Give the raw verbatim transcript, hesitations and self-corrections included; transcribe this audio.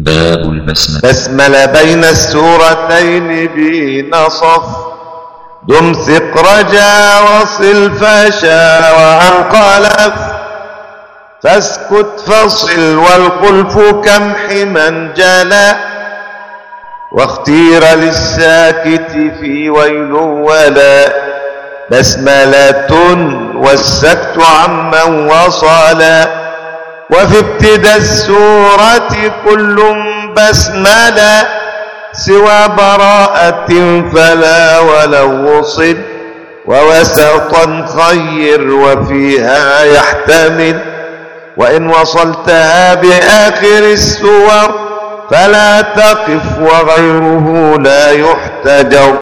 باب البسملة. بسملة بين السورتين بنصف، دم ثق رجا وصل فشا وانقلف، فاسكت فصل والخلف كم حما جلا، واختير للساكت في ويل ولا، بسملة والسكت عمن وصلا، وفي ابتداء السورة كل بسملة، سوى براءة فلا ولو وصل، ووسطا خير وفيها يحتمل، وإن وصلتها بآخر السور فلا تقف وغيره لا يحتجر.